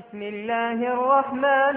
بسم الله الرحمن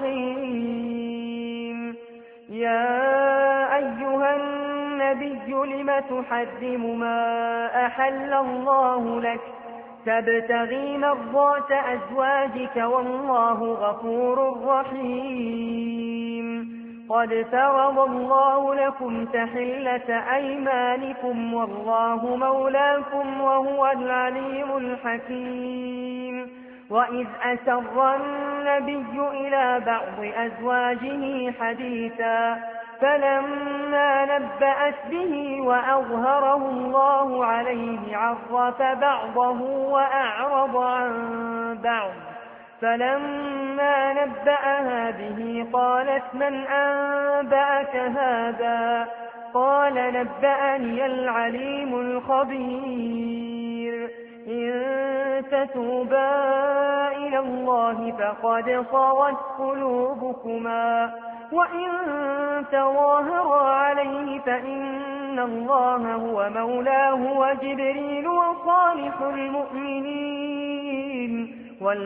الرحيم. يا أيها النبي لم تحرم ما أحل الله لك تبتغي مرضات أزواجك والله غفور رحيم. قد فرض الله لكم تحلة أيمانكم والله مولاكم وهو العليم الحكيم. وإذ أسر النبي إلى بعض أزواجه حديثا فلما نبأت به وأظهره الله عليه عرف بعضه وأعرض عن بعض. فلما نبأها به قالت من أنبأك هذا؟ قال نبأني العليم الخبير. إن تتوبا إلى الله فقد صغت قلوبكما وإن تظاهرا عليه فإن الله هو مولاه وجبريل وصالح المؤمنين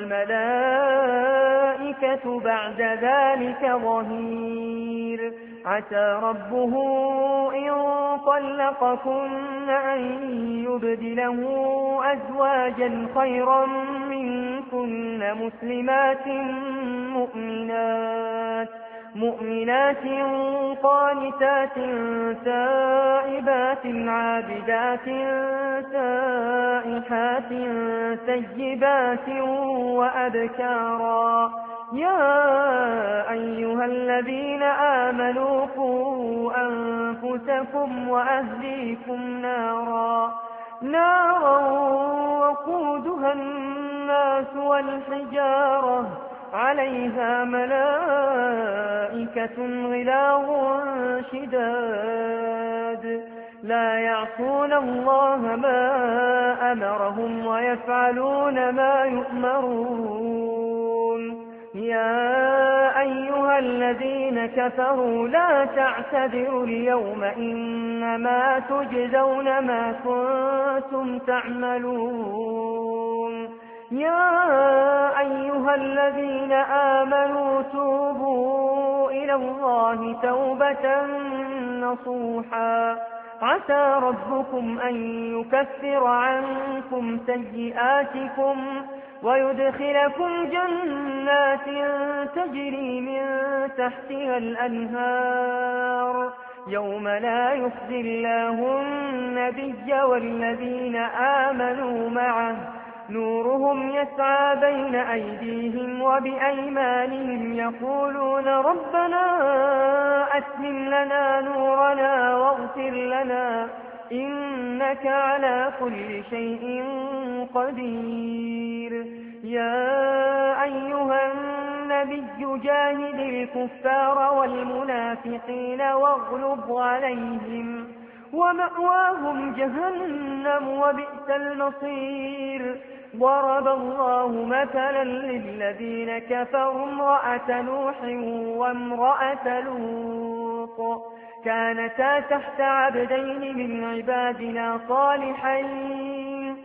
والملائكة بعد ذلك ظهير. عسى ربه إن طلقكن أن يبدله أزواجا خيرا منكن مؤمنات قانتات تائبات عابدات سائحات سيبات وأبكارا. يا أيها الذين آمنوا قوا أنفسكم وأهليكم نارا وقودها الناس والحجارة عليها ملائكة غلاظ شداد لا يعصون الله ما أمرهم ويفعلون ما يؤمرون. يا أيها الذين كفروا لا تعتذروا اليوم إنما تجزون ما كنتم تعملون. يا أيها الذين آمنوا توبوا إلى الله توبة نصوحا عسى ربكم أن يكفر عنكم سيئاتكم ويدخلكم جنات تجري من تحتها الأنهار يوم لا يخزي الله النبي والذين آمنوا معه نورهم يسعى بين أيديهم وبأيمانهم يقولون ربنا أتمم لنا نورنا واغفر لنا إنك على كل شيء قدير. يا أيها النبي جاهد الكفار والمنافقين واغلظ عليهم ومأواهم جهنم وبئس المصير. ضرب الله مثلا للذين كفروا امرأة نوح وامرأة لوط كانتا تحت عبدين من عبادنا صالحين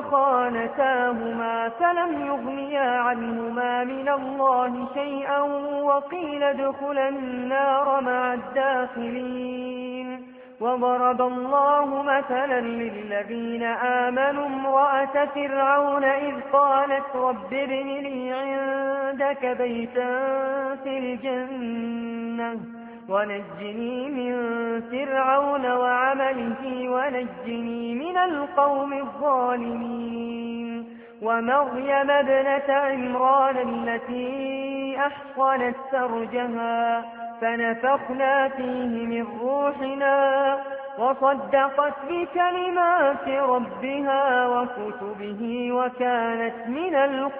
فخانتاهما فلم يغنيا عنهما من الله شيئا وقيل ادخلا النار مع الداخلين. وضرب الله مثلا للذين آمنوا امرأة فرعون إذ قالت رب ابن لي عندك بيتا في الجنة ونجني من فرعون وعمله ونجني من القوم الظالمين. ومريم ابنة عمران التي أحصنت فرجها فنفخنا فيه من روحنا وصدقت بكلمات ربها وكتبه وكانت من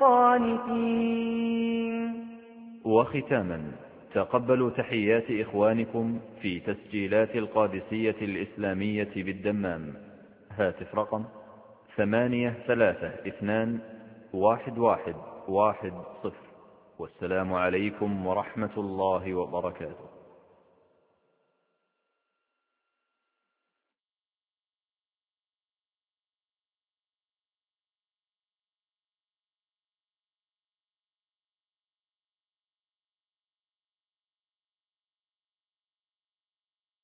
القانتين. وختاما تقبلوا تحيات إخوانكم في تسجيلات القادسية الإسلامية بالدمام. هاتف رقم 83211110. والسلام عليكم ورحمة الله وبركاته.